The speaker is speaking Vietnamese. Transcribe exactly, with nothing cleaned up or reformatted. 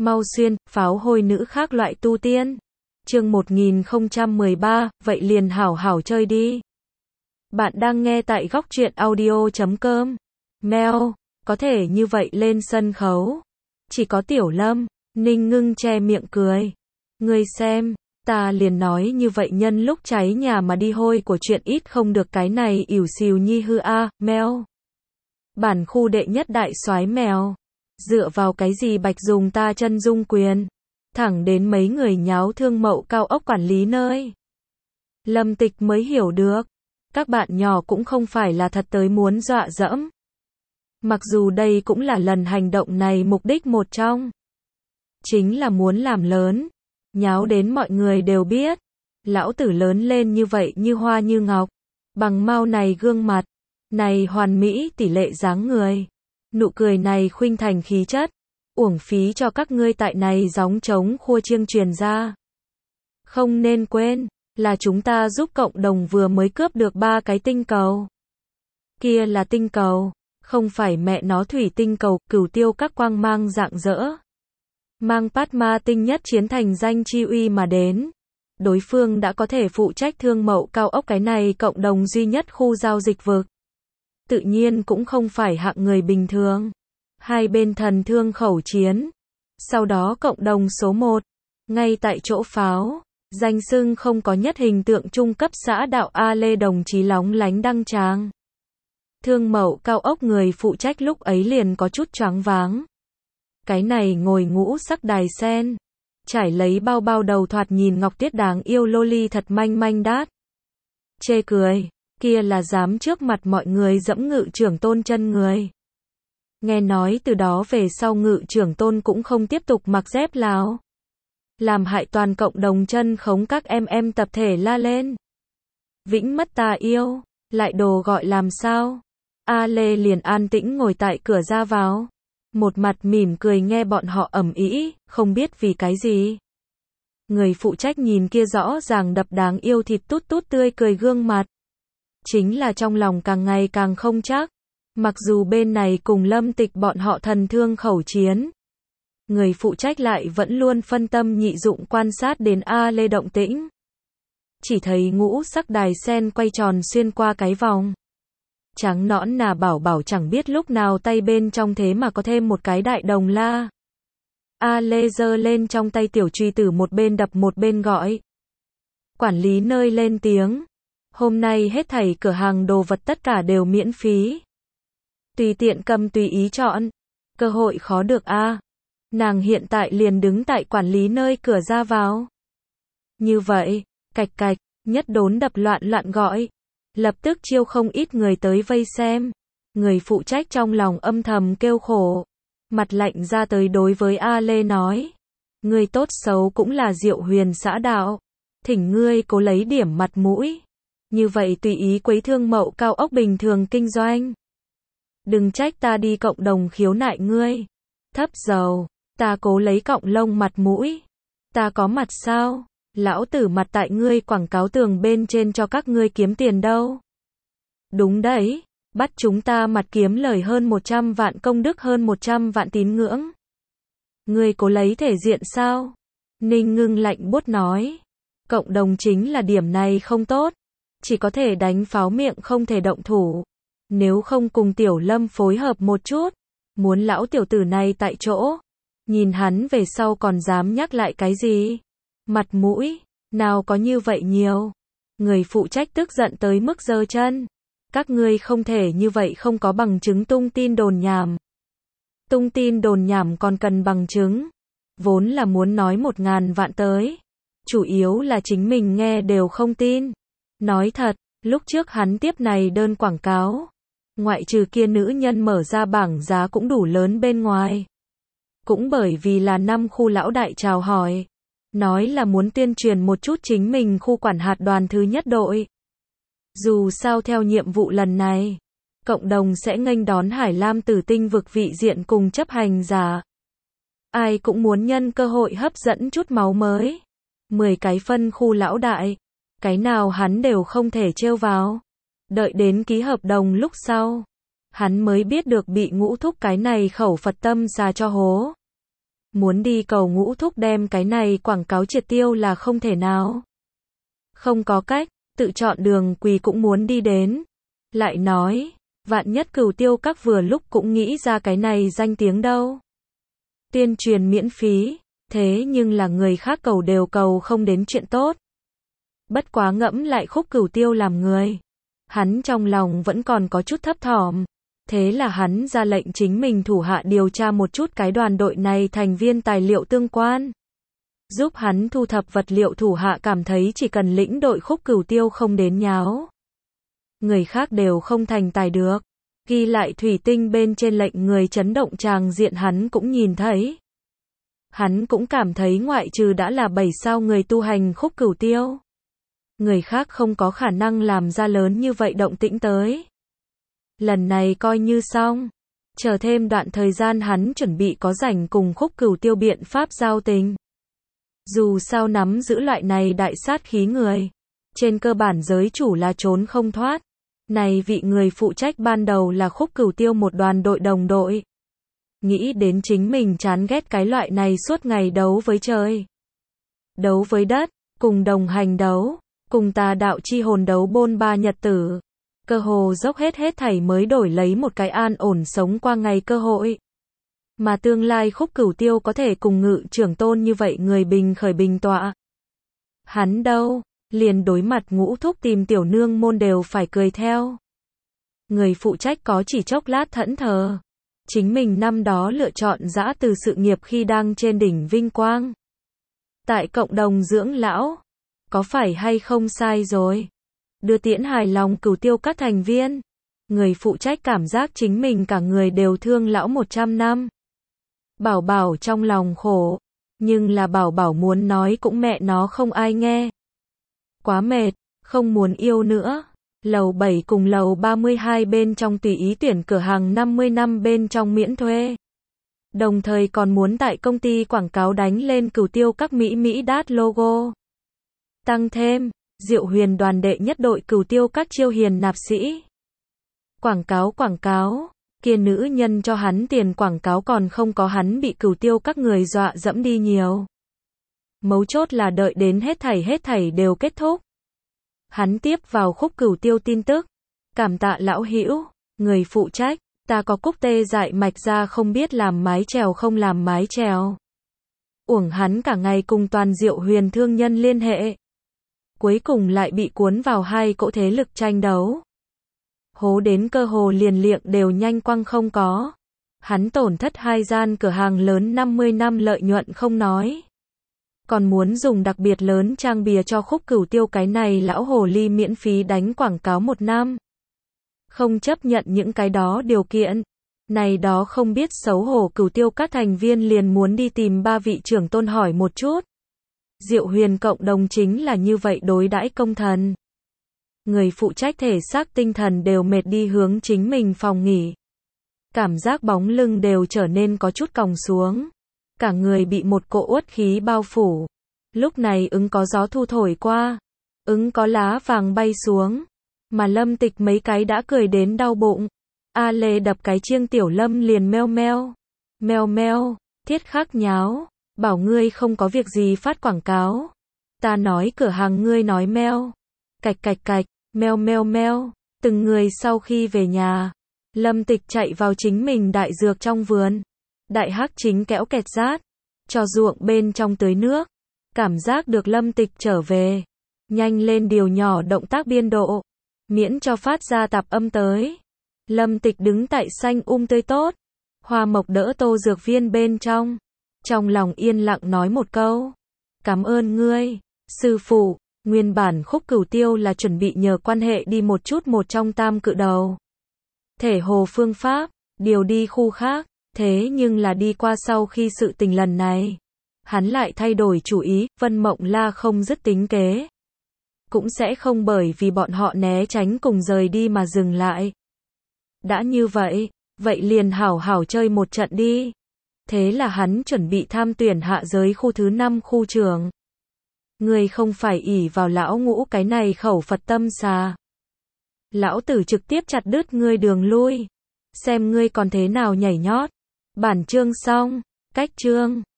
Mau xuyên, pháo hôi nữ khác loại tu tiên. Chương một nghìn không trăm mười ba, vậy liền hảo hảo chơi đi. Bạn đang nghe tại góc truyện audio chấm com. Mèo, có thể như vậy lên sân khấu. Chỉ có Tiểu Lâm, Ninh Ngưng che miệng cười. Ngươi xem, ta liền nói như vậy nhân lúc cháy nhà mà đi hôi của chuyện ít không được cái này ỉu xìu nhi hư a, mèo. Bản khu đệ nhất đại soái mèo. Dựa vào cái gì bạch dùng ta chân dung quyền. Thẳng đến mấy người nháo thương mậu cao ốc quản lý nơi. Lâm Tịch mới hiểu được. Các bạn nhỏ cũng không phải là thật tới muốn dọa dẫm. Mặc dù đây cũng là lần hành động này mục đích một trong. Chính là muốn làm lớn. Nháo đến mọi người đều biết. Lão tử lớn lên như vậy như hoa như ngọc. Bằng mau này gương mặt. Này hoàn mỹ tỷ lệ dáng người. Nụ cười này khuynh thành khí chất. Uổng phí cho các ngươi tại này gióng trống khua chiêng truyền ra. Không nên quên, là chúng ta giúp cộng đồng vừa mới cướp được ba cái tinh cầu. Kia là tinh cầu, không phải mẹ nó thủy tinh cầu, cửu tiêu các quang mang rạng rỡ. Mang Padma tinh nhất chiến thành danh chi uy mà đến. Đối phương đã có thể phụ trách thương mậu cao ốc cái này cộng đồng duy nhất khu giao dịch vực. Tự nhiên cũng không phải hạng người bình thường. Hai bên thần thương khẩu chiến. Sau đó cộng đồng số một. Ngay tại chỗ pháo. Danh xưng không có nhất hình tượng trung cấp xã đạo A Lê đồng chí lóng lánh đăng tràng. Thương mậu cao ốc người phụ trách lúc ấy liền có chút choáng váng. Cái này ngồi ngũ sắc đài sen. Trải lấy bao bao đầu thoạt nhìn ngọc tiết đáng yêu loli thật manh manh đát. Chê cười. Kia là dám trước mặt mọi người dẫm ngự trưởng tôn chân người. Nghe nói từ đó về sau ngự trưởng tôn cũng không tiếp tục mặc dép lào. Làm hại toàn cộng đồng chân khống các em em tập thể la lên. Vĩnh mất ta yêu, lại đồ gọi làm sao? A Lê liền an tĩnh ngồi tại cửa ra vào. Một mặt mỉm cười nghe bọn họ ầm ĩ, không biết vì cái gì. Người phụ trách nhìn kia rõ ràng đập đáng yêu thịt tút tút tươi cười gương mặt. Chính là trong lòng càng ngày càng không chắc. Mặc dù bên này cùng Lâm Tịch bọn họ thần thương khẩu chiến. Người phụ trách lại vẫn luôn phân tâm nhị dụng quan sát đến A Lê động tĩnh. Chỉ thấy ngũ sắc đài sen quay tròn xuyên qua cái vòng. Trắng nõn nà bảo bảo chẳng biết lúc nào tay bên trong thế mà có thêm một cái đại đồng la. A Lê giơ lên trong tay tiểu truy tử một bên đập một bên gọi. Quản lý nơi lên tiếng. Hôm nay hết thảy cửa hàng đồ vật tất cả đều miễn phí. Tùy tiện cầm tùy ý chọn. Cơ hội khó được a. À. Nàng hiện tại liền đứng tại quản lý nơi cửa ra vào. Như vậy, cạch cạch, nhất đốn đập loạn loạn gọi. Lập tức chiêu không ít người tới vây xem. Người phụ trách trong lòng âm thầm kêu khổ. Mặt lạnh ra tới đối với A Lê nói. Ngươi tốt xấu cũng là Diệu Huyền xã đạo. Thỉnh ngươi cố lấy điểm mặt mũi. Như vậy tùy ý quấy thương mậu cao ốc bình thường kinh doanh. Đừng trách ta đi cộng đồng khiếu nại ngươi. Thấp dầu, ta cố lấy cọng lông mặt mũi. Ta có mặt sao? Lão tử mặt tại ngươi quảng cáo tường bên trên cho các ngươi kiếm tiền đâu. Đúng đấy, bắt chúng ta mặt kiếm lời hơn một trăm vạn công đức hơn một trăm vạn tín ngưỡng. Ngươi cố lấy thể diện sao? Ninh Ngưng lạnh buốt nói. Cộng đồng chính là điểm này không tốt. Chỉ có thể đánh pháo miệng không thể động thủ. Nếu không cùng Tiểu Lâm phối hợp một chút. Muốn lão tiểu tử này tại chỗ. Nhìn hắn về sau còn dám nhắc lại cái gì. Mặt mũi, nào có như vậy nhiều. Người phụ trách tức giận tới mức giơ chân. Các ngươi không thể như vậy không có bằng chứng tung tin đồn nhảm. Tung tin đồn nhảm còn cần bằng chứng. Vốn là muốn nói một ngàn vạn tới. Chủ yếu là chính mình nghe đều không tin. Nói thật, lúc trước hắn tiếp này đơn quảng cáo. Ngoại trừ kia nữ nhân mở ra bảng giá cũng đủ lớn bên ngoài. Cũng bởi vì là năm khu lão đại chào hỏi. Nói là muốn tuyên truyền một chút chính mình khu quản hạt đoàn thứ nhất đội. Dù sao theo nhiệm vụ lần này, cộng đồng sẽ nghênh đón Hải Lam tử tinh vực vị diện cùng chấp hành giả. Ai cũng muốn nhân cơ hội hấp dẫn chút máu mới. mười cái phân khu lão đại. Cái nào hắn đều không thể trêu vào. Đợi đến ký hợp đồng lúc sau. Hắn mới biết được bị ngũ thúc cái này khẩu Phật tâm xà cho hố. Muốn đi cầu Ngũ Thúc đem cái này quảng cáo triệt tiêu là không thể nào. Không có cách, tự chọn đường quỳ cũng muốn đi đến. Lại nói, vạn nhất Cửu Tiêu Các vừa lúc cũng nghĩ ra cái này danh tiếng đâu. Tuyên truyền miễn phí, thế nhưng là người khác cầu đều cầu không đến chuyện tốt. Bất quá ngẫm lại Khúc Cửu Tiêu làm người. Hắn trong lòng vẫn còn có chút thấp thỏm. Thế là hắn ra lệnh chính mình thủ hạ điều tra một chút cái đoàn đội này thành viên tài liệu tương quan. Giúp hắn thu thập vật liệu thủ hạ cảm thấy chỉ cần lĩnh đội Khúc Cửu Tiêu không đến nháo. Người khác đều không thành tài được. Ghi lại thủy tinh bên trên lệnh người chấn động tràng diện hắn cũng nhìn thấy. Hắn cũng cảm thấy ngoại trừ đã là bảy sao người tu hành Khúc Cửu Tiêu. Người khác không có khả năng làm ra lớn như vậy động tĩnh tới. Lần này coi như xong. Chờ thêm đoạn thời gian hắn chuẩn bị có rảnh cùng Khúc Cửu Tiêu biện pháp giao tình. Dù sao nắm giữ loại này đại sát khí người. Trên cơ bản giới chủ là trốn không thoát. Này vị người phụ trách ban đầu là Khúc Cửu Tiêu một đoàn đội đồng đội. Nghĩ đến chính mình chán ghét cái loại này suốt ngày đấu với trời. Đấu với đất, cùng đồng hành đấu, cùng tà đạo chi hồn đấu bôn ba nhật tử. Cơ hồ dốc hết hết thảy mới đổi lấy một cái an ổn sống qua ngày cơ hội. Mà tương lai Khúc Cửu Tiêu có thể cùng Ngự trưởng tôn như vậy người bình khởi bình tọa. Hắn đâu, liền đối mặt Ngũ Thúc tìm tiểu nương môn đều phải cười theo. Người phụ trách có chỉ chốc lát thẫn thờ. Chính mình năm đó lựa chọn giã từ sự nghiệp khi đang trên đỉnh vinh quang. Tại cộng đồng dưỡng lão, có phải hay không sai rồi? Đưa tiễn hài lòng Cửu Tiêu các thành viên. Người phụ trách cảm giác chính mình cả người đều thương lão một trăm năm. Bảo Bảo trong lòng khổ, nhưng là Bảo Bảo muốn nói cũng mẹ nó không ai nghe. Quá mệt, không muốn yêu nữa. Lầu bảy cùng lầu ba mươi hai bên trong tùy ý tuyển cửa hàng năm mươi năm bên trong miễn thuê. Đồng thời còn muốn tại công ty quảng cáo đánh lên Cửu Tiêu các Mỹ Mỹ đát logo. Tăng thêm, Diệu Huyền đoàn đệ nhất đội Cửu Tiêu các chiêu hiền nạp sĩ. Quảng cáo quảng cáo, kia nữ nhân cho hắn tiền quảng cáo còn không có hắn bị Cửu Tiêu các người dọa dẫm đi nhiều. Mấu chốt là đợi đến hết thảy hết thảy đều kết thúc. Hắn tiếp vào Khúc Cửu Tiêu tin tức. Cảm tạ lão hữu, người phụ trách, ta có cúc tê dại mạch ra không biết làm mái chèo không làm mái chèo. Uổng hắn cả ngày cùng toàn Diệu Huyền thương nhân liên hệ. Cuối cùng lại bị cuốn vào hai cỗ thế lực tranh đấu. Hố đến cơ hồ liền liệng đều nhanh quăng không có. Hắn tổn thất hai gian cửa hàng lớn năm mươi năm lợi nhuận không nói. Còn muốn dùng đặc biệt lớn trang bìa cho Khúc Cửu Tiêu cái này lão hồ ly miễn phí đánh quảng cáo một năm. Không chấp nhận những cái đó điều kiện. Này đó không biết xấu hổ Cửu Tiêu các thành viên liền muốn đi tìm ba vị trưởng tôn hỏi một chút. Diệu Huyền cộng đồng chính là như vậy đối đãi công thần. Người phụ trách thể xác tinh thần đều mệt đi hướng chính mình phòng nghỉ. Cảm giác bóng lưng đều trở nên có chút còng xuống. Cả người bị một cỗ uất khí bao phủ. Lúc này ứng có gió thu thổi qua. Ứng có lá vàng bay xuống. Mà Lâm Tịch mấy cái đã cười đến đau bụng. A Lê đập cái chiêng tiểu Lâm liền meo meo. Meo meo, thiết khắc nháo. Bảo ngươi không có việc gì phát quảng cáo. Ta nói cửa hàng ngươi nói meo. Cạch cạch cạch, meo meo meo. Từng người sau khi về nhà. Lâm Tịch chạy vào chính mình đại dược trong vườn. Đại hắc chính kéo kẹt rát. Cho ruộng bên trong tưới nước. Cảm giác được Lâm Tịch trở về. Nhanh lên điều nhỏ động tác biên độ. Miễn cho phát ra tạp âm tới. Lâm Tịch đứng tại xanh um tươi tốt. Hoa mộc đỡ tô dược viên bên trong. Trong lòng yên lặng nói một câu. Cảm ơn ngươi, sư phụ. Nguyên bản Khúc Cửu Tiêu là chuẩn bị nhờ quan hệ đi một chút một trong tam cự đầu. Thể hồ phương pháp, điều đi khu khác. Thế nhưng là đi qua sau khi sự tình lần này. Hắn lại thay đổi chủ ý, Vân Mộng La không dứt tính kế. Cũng sẽ không bởi vì bọn họ né tránh cùng rời đi mà dừng lại. Đã như vậy, vậy liền hảo hảo chơi một trận đi. Thế là hắn chuẩn bị tham tuyển hạ giới khu thứ năm khu trưởng. Ngươi không phải ỷ vào lão Ngũ cái này khẩu Phật tâm xà. Lão tử trực tiếp chặt đứt ngươi đường lui. Xem ngươi còn thế nào nhảy nhót. Bản chương xong, cách chương.